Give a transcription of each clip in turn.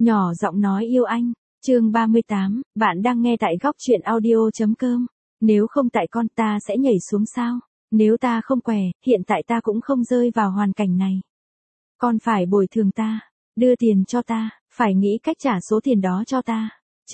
Nhỏ giọng nói yêu anh. Chương 38, bạn đang nghe tại góc truyện audio.com. Nếu không tại con ta sẽ nhảy xuống sao? Nếu ta không què, hiện tại ta cũng không rơi vào hoàn cảnh này. Con phải bồi thường ta, đưa tiền cho ta, phải nghĩ cách trả số tiền đó cho ta.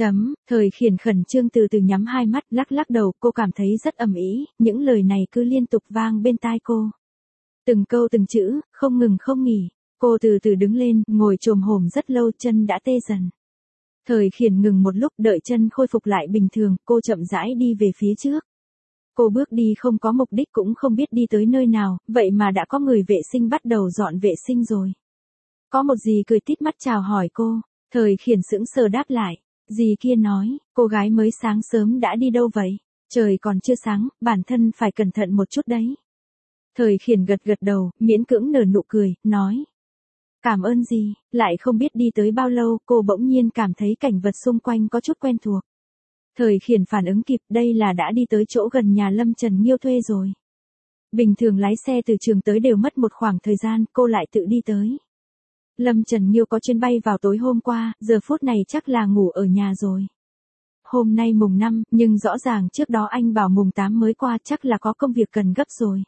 Thời Khiển khẩn trương từ từ nhắm hai mắt, lắc lắc đầu, cô cảm thấy rất ầm ĩ, những lời này cứ liên tục vang bên tai cô. Từng câu từng chữ, không ngừng không nghỉ. Cô từ từ đứng lên, ngồi chồm hổm rất lâu, chân đã tê dần. Thời Khiển ngừng một lúc, đợi chân khôi phục lại bình thường, cô chậm rãi đi về phía trước. Cô bước đi không có mục đích, cũng không biết đi tới nơi nào, vậy mà đã có người vệ sinh bắt đầu dọn vệ sinh rồi. Có một dì cười tít mắt chào hỏi cô. Thời Khiển sững sờ đáp lại. Dì kia nói, cô gái mới sáng sớm đã đi đâu vậy? Trời còn chưa sáng, bản thân phải cẩn thận một chút đấy. Thời Khiển gật gật đầu, miễn cưỡng nở nụ cười, nói. Cảm ơn dì. Lại không biết đi tới bao lâu, cô bỗng nhiên cảm thấy cảnh vật xung quanh có chút quen thuộc. Thời Khiển phản ứng kịp, đây là đã đi tới chỗ gần nhà Lâm Trần Nghiêu thuê rồi. Bình thường lái xe từ trường tới đều mất một khoảng thời gian, cô lại tự đi tới. Lâm Trần Nghiêu có chuyến bay vào tối hôm qua, giờ phút này chắc là ngủ ở nhà rồi. Hôm nay mùng 5, nhưng rõ ràng trước đó anh bảo mùng 8 mới qua, chắc là có công việc cần gấp rồi.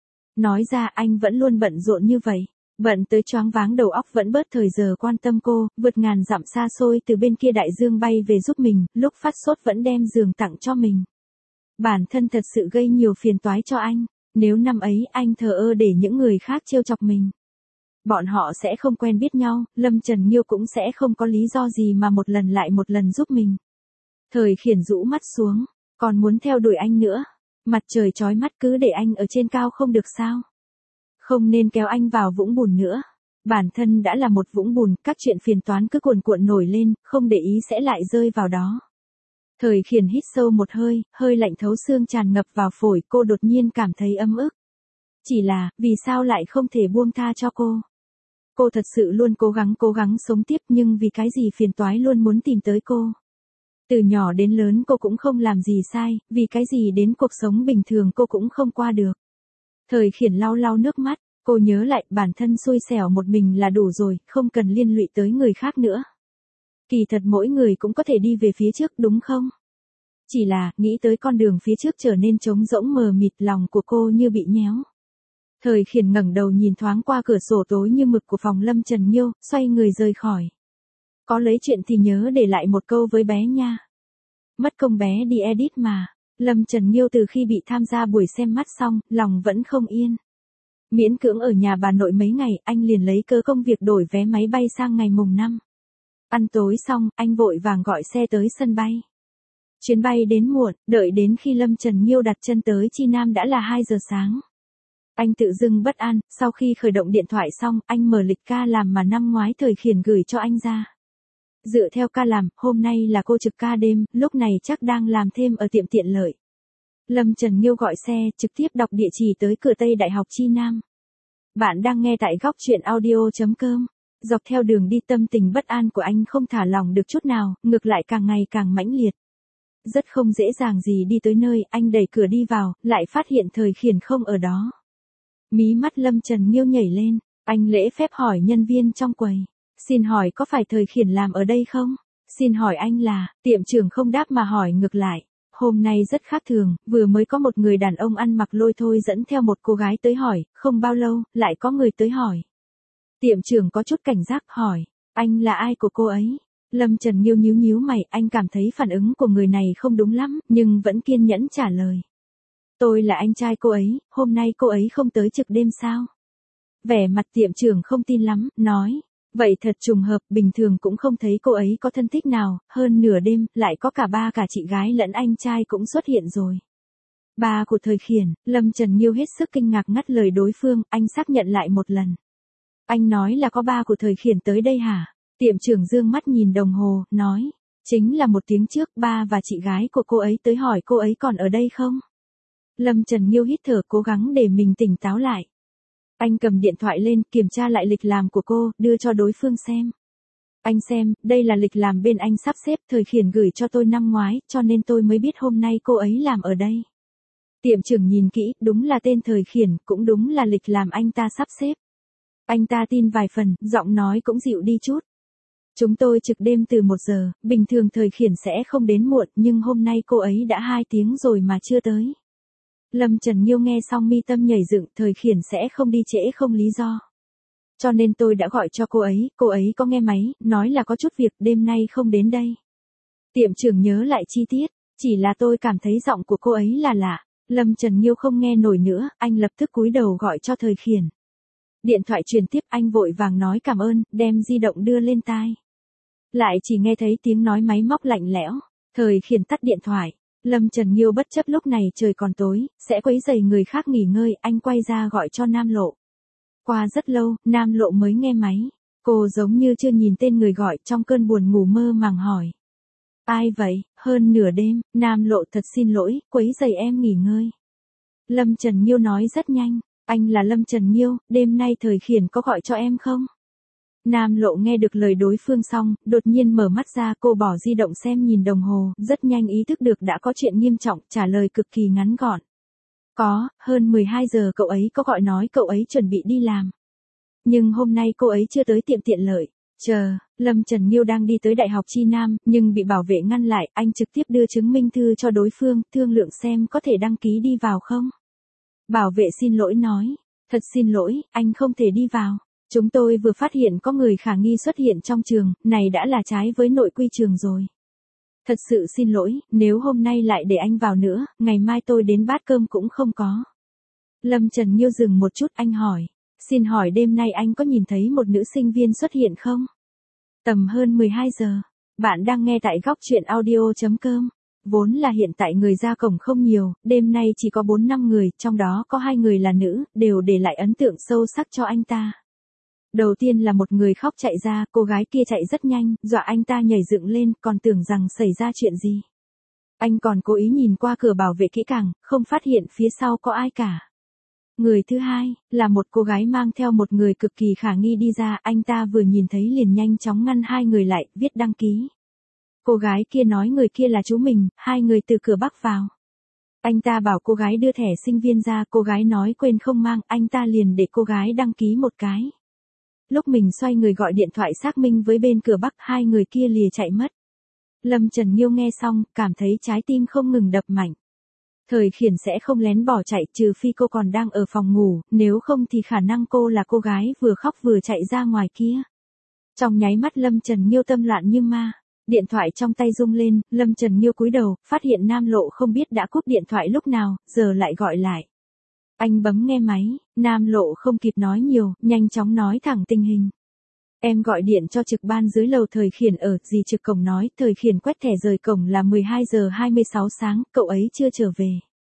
Nói ra anh vẫn luôn bận rộn như vậy, bận tới choáng váng đầu óc, vẫn bớt thời giờ quan tâm cô, vượt ngàn dặm xa xôi từ bên kia đại dương bay về giúp mình, lúc phát sốt vẫn đem giường tặng cho mình. Bản thân thật sự gây nhiều phiền toái cho anh, nếu năm ấy anh thờ ơ để những người khác trêu chọc mình. Bọn họ sẽ không quen biết nhau, Lâm Trần Nghiêu cũng sẽ không có lý do gì mà một lần lại một lần giúp mình. Thời Khiển rũ mắt xuống, còn muốn theo đuổi anh nữa. Mặt trời chói mắt, cứ để anh ở trên cao không được sao? Không nên kéo anh vào vũng bùn nữa. Bản thân đã là một vũng bùn, các chuyện phiền toán cứ cuồn cuộn nổi lên, không để ý sẽ lại rơi vào đó. Thời Khiển hít sâu một hơi, hơi lạnh thấu xương tràn ngập vào phổi, cô đột nhiên cảm thấy ấm ức. Chỉ là, vì sao lại không thể buông tha cho cô? Cô thật sự luôn cố gắng sống tiếp, nhưng vì cái gì phiền toái luôn muốn tìm tới cô. Từ nhỏ đến lớn cô cũng không làm gì sai, vì cái gì đến cuộc sống bình thường cô cũng không qua được. Thời Khiển lau lau nước mắt, cô nhớ lại bản thân xui xẻo một mình là đủ rồi, không cần liên lụy tới người khác nữa. Kỳ thật mỗi người cũng có thể đi về phía trước đúng không? Chỉ là, nghĩ tới con đường phía trước trở nên trống rỗng mờ mịt, lòng của cô như bị nhéo. Thời Khiển ngẩng đầu nhìn thoáng qua cửa sổ tối như mực của phòng Lâm Trần Nghiêu, xoay người rời khỏi. Có lấy chuyện thì nhớ để lại một câu với bé nha. Mất công bé đi edit mà. Lâm Trần Nghiêu từ khi bị tham gia buổi xem mắt xong, lòng vẫn không yên. Miễn cưỡng ở nhà bà nội mấy ngày, anh liền lấy cớ công việc đổi vé máy bay sang ngày mùng 5. Ăn tối xong, anh vội vàng gọi xe tới sân bay. Chuyến bay đến muộn, đợi đến khi Lâm Trần Nghiêu đặt chân tới Chi Nam đã là 2 giờ sáng. Anh tự dưng bất an, sau khi khởi động điện thoại xong, anh mở lịch ca làm mà năm ngoái Thời Khiển gửi cho anh ra. Dựa theo ca làm, hôm nay là cô trực ca đêm, lúc này chắc đang làm thêm ở tiệm tiện lợi. Lâm Trần Nghiêu gọi xe, trực tiếp đọc địa chỉ tới cửa Tây Đại học Chi Nam. Bạn đang nghe tại góc truyện audio.com. Dọc theo đường đi tâm tình bất an của anh không thả lỏng được chút nào, ngược lại càng ngày càng mãnh liệt. Rất không dễ dàng gì đi tới nơi, anh đẩy cửa đi vào, lại phát hiện Thời Khiển không ở đó. Mí mắt Lâm Trần Nghiêu nhảy lên, anh lễ phép hỏi nhân viên trong quầy. Xin hỏi có phải Thời Khiển làm ở đây không? Xin hỏi anh là, tiệm trưởng không đáp mà hỏi ngược lại. Hôm nay rất khác thường, vừa mới có một người đàn ông ăn mặc lôi thôi dẫn theo một cô gái tới hỏi, không bao lâu, lại có người tới hỏi. Tiệm trưởng có chút cảnh giác hỏi, anh là ai của cô ấy? Lâm Trần Nghiêu nhíu nhíu mày, anh cảm thấy phản ứng của người này không đúng lắm, nhưng vẫn kiên nhẫn trả lời. Tôi là anh trai cô ấy, hôm nay cô ấy không tới trực đêm sao? Vẻ mặt tiệm trưởng không tin lắm, nói. Vậy thật trùng hợp, bình thường cũng không thấy cô ấy có thân thích nào, hơn nửa đêm, lại có cả ba cả chị gái lẫn anh trai cũng xuất hiện rồi. Ba của Thời Khiển, Lâm Trần Nghiêu hết sức kinh ngạc ngắt lời đối phương, anh xác nhận lại một lần. Anh nói là có ba của Thời Khiển tới đây hả? Tiệm trưởng dương mắt nhìn đồng hồ, nói. Chính là một tiếng trước, ba và chị gái của cô ấy tới hỏi cô ấy còn ở đây không? Lâm Trần Nghiêu hít thở cố gắng để mình tỉnh táo lại. Anh cầm điện thoại lên, kiểm tra lại lịch làm của cô, đưa cho đối phương xem. Anh xem, đây là lịch làm bên anh sắp xếp, Thời Khiển gửi cho tôi năm ngoái, cho nên tôi mới biết hôm nay cô ấy làm ở đây. Tiệm trưởng nhìn kỹ, đúng là tên Thời Khiển, cũng đúng là lịch làm anh ta sắp xếp. Anh ta tin vài phần, giọng nói cũng dịu đi chút. Chúng tôi trực đêm từ 1 giờ, bình thường thời khiển sẽ không đến muộn, nhưng hôm nay cô ấy đã 2 tiếng rồi mà chưa tới. Lâm Trần Nhiêu nghe xong mi tâm nhảy dựng, thời khiển sẽ không đi trễ không lý do. Cho nên tôi đã gọi cho cô ấy có nghe máy, nói là có chút việc đêm nay không đến đây. Tiệm trưởng nhớ lại chi tiết, chỉ là tôi cảm thấy giọng của cô ấy là lạ. Lâm Trần Nhiêu không nghe nổi nữa, anh lập tức cúi đầu gọi cho thời khiển. Điện thoại truyền tiếp, anh vội vàng nói cảm ơn, đem di động đưa lên tai. Lại chỉ nghe thấy tiếng nói máy móc lạnh lẽo, thời khiển tắt điện thoại. Lâm Trần Nhiêu bất chấp lúc này trời còn tối, sẽ quấy rầy người khác nghỉ ngơi, anh quay ra gọi cho Nam Lộ. Qua rất lâu, Nam Lộ mới nghe máy. Cô giống như chưa nhìn tên người gọi, trong cơn buồn ngủ mơ màng hỏi. Ai vậy, hơn nửa đêm, Nam Lộ thật xin lỗi, quấy rầy em nghỉ ngơi. Lâm Trần Nhiêu nói rất nhanh, anh là Lâm Trần Nhiêu, đêm nay thời khiển có gọi cho em không? Nam Lộ nghe được lời đối phương xong, đột nhiên mở mắt ra, cô bỏ di động xem nhìn đồng hồ, rất nhanh ý thức được đã có chuyện nghiêm trọng, trả lời cực kỳ ngắn gọn. Có, hơn 12 giờ cậu ấy có gọi nói cậu ấy chuẩn bị đi làm. Nhưng hôm nay cô ấy chưa tới tiệm tiện lợi. Chờ, Lâm Trần Nhiêu đang đi tới Đại học Chi Nam, nhưng bị bảo vệ ngăn lại, anh trực tiếp đưa chứng minh thư cho đối phương, thương lượng xem có thể đăng ký đi vào không. Bảo vệ xin lỗi nói, thật xin lỗi, anh không thể đi vào. Chúng tôi vừa phát hiện có người khả nghi xuất hiện trong trường, này đã là trái với nội quy trường rồi. Thật sự xin lỗi, nếu hôm nay lại để anh vào nữa, ngày mai tôi đến bát cơm cũng không có. Lâm Trần Nhiêu dừng một chút, anh hỏi. Xin hỏi đêm nay anh có nhìn thấy một nữ sinh viên xuất hiện không? Tầm hơn 12 giờ. Bạn đang nghe tại góc chuyện audio.com. Vốn là hiện tại người ra cổng không nhiều, đêm nay chỉ có 4-5 người, trong đó có 2 người là nữ, đều để lại ấn tượng sâu sắc cho anh ta. Đầu tiên là một người khóc chạy ra, cô gái kia chạy rất nhanh, dọa anh ta nhảy dựng lên, còn tưởng rằng xảy ra chuyện gì. Anh còn cố ý nhìn qua cửa bảo vệ kỹ càng, không phát hiện phía sau có ai cả. Người thứ hai, là một cô gái mang theo một người cực kỳ khả nghi đi ra, anh ta vừa nhìn thấy liền nhanh chóng ngăn 2 người lại, viết đăng ký. Cô gái kia nói người kia là chú mình, 2 người từ cửa bắc vào. Anh ta bảo cô gái đưa thẻ sinh viên ra, cô gái nói quên không mang, anh ta liền để cô gái đăng ký một cái. Lúc mình xoay người gọi điện thoại xác minh với bên cửa bắc, 2 người kia lìa chạy mất. Lâm Trần Nhiêu nghe xong, cảm thấy trái tim không ngừng đập mạnh. Thời khiển sẽ không lén bỏ chạy trừ phi cô còn đang ở phòng ngủ, nếu không thì khả năng cô là cô gái vừa khóc vừa chạy ra ngoài kia. Trong nháy mắt Lâm Trần Nhiêu tâm loạn như ma. Điện thoại trong tay rung lên, Lâm Trần Nhiêu cúi đầu, phát hiện Nam Lộ không biết đã cúp điện thoại lúc nào, giờ lại gọi lại. Anh bấm nghe máy, Nam Lộ không kịp nói nhiều, nhanh chóng nói thẳng tình hình. Em gọi điện cho trực ban dưới lầu thời khiển ở, dì trực cổng nói, thời khiển quét thẻ rời cổng là 12 giờ 26 sáng, cậu ấy chưa trở về.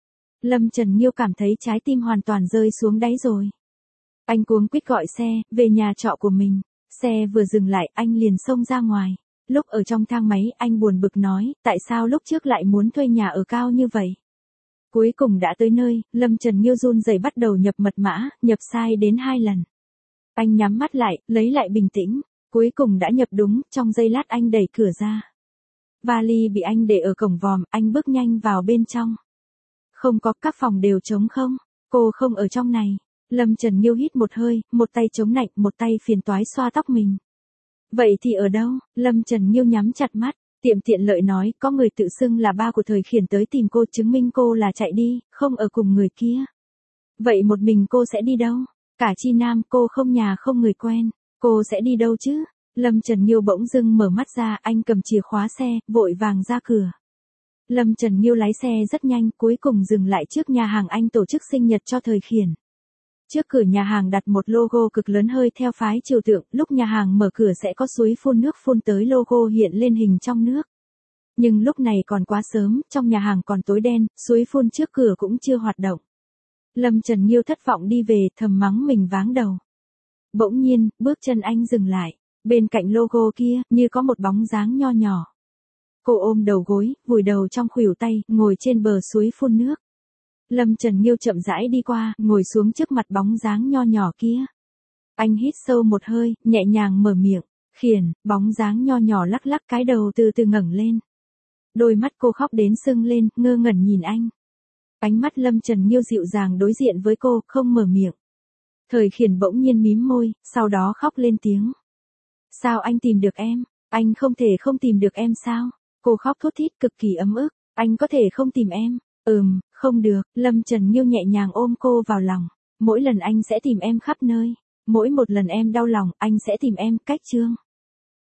Lâm Trần Nhiêu cảm thấy trái tim hoàn toàn rơi xuống đáy rồi. Anh cuống quýt gọi xe, về nhà trọ của mình. Xe vừa dừng lại, anh liền xông ra ngoài. Lúc ở trong thang máy, anh buồn bực nói, tại sao lúc trước lại muốn thuê nhà ở cao như vậy? Cuối cùng đã tới nơi, Lâm Trần Nhiêu run rẩy bắt đầu nhập mật mã, nhập sai đến 2 lần. Anh nhắm mắt lại, lấy lại bình tĩnh, cuối cùng đã nhập đúng, trong giây lát anh đẩy cửa ra. Vali bị anh để ở cổng vòm, anh bước nhanh vào bên trong. Không có, các phòng đều trống không, cô không ở trong này. Lâm Trần Nhiêu hít một hơi, một tay chống nạnh, một tay phiền toái xoa tóc mình. Vậy thì ở đâu? Lâm Trần Nhiêu nhắm chặt mắt, tiệm tiện lợi nói, có người tự xưng là ba của thời khiển tới tìm cô, chứng minh cô là chạy đi, không ở cùng người kia. Vậy một mình cô sẽ đi đâu? Cả Chi Nam, cô không nhà không người quen, cô sẽ đi đâu chứ? Lâm Trần Nhiêu bỗng dưng mở mắt ra, anh cầm chìa khóa xe, vội vàng ra cửa. Lâm Trần Nhiêu lái xe rất nhanh, cuối cùng dừng lại trước nhà hàng anh tổ chức sinh nhật cho thời khiển. Trước cửa nhà hàng đặt một logo cực lớn hơi theo phái trừu tượng, lúc nhà hàng mở cửa sẽ có suối phun nước phun tới logo hiện lên hình trong nước. Nhưng lúc này còn quá sớm, trong nhà hàng còn tối đen, suối phun trước cửa cũng chưa hoạt động. Lâm Trần Nhiêu thất vọng đi về, thầm mắng mình váng đầu. Bỗng nhiên, bước chân anh dừng lại, bên cạnh logo kia, như có một bóng dáng nho nhỏ. Cô ôm đầu gối, vùi đầu trong khuỷu tay, ngồi trên bờ suối phun nước. Lâm Trần Nhiêu chậm rãi đi qua, ngồi xuống trước mặt bóng dáng nho nhỏ kia. Anh hít sâu một hơi, nhẹ nhàng mở miệng, khiển, bóng dáng nho nhỏ lắc lắc cái đầu từ từ ngẩng lên. Đôi mắt cô khóc đến sưng lên, ngơ ngẩn nhìn anh. Ánh mắt Lâm Trần Nhiêu dịu dàng đối diện với cô, không mở miệng. Thời khiển bỗng nhiên mím môi, sau đó khóc lên tiếng. Sao anh tìm được em? Anh không thể không tìm được em sao? Cô khóc thút thít cực kỳ ấm ức. Anh có thể không tìm em? Không được. Lâm Trần Nghiêu nhẹ nhàng ôm cô vào lòng. Mỗi lần anh sẽ tìm em khắp nơi. Mỗi một lần em đau lòng, anh sẽ tìm em. Cách Trương.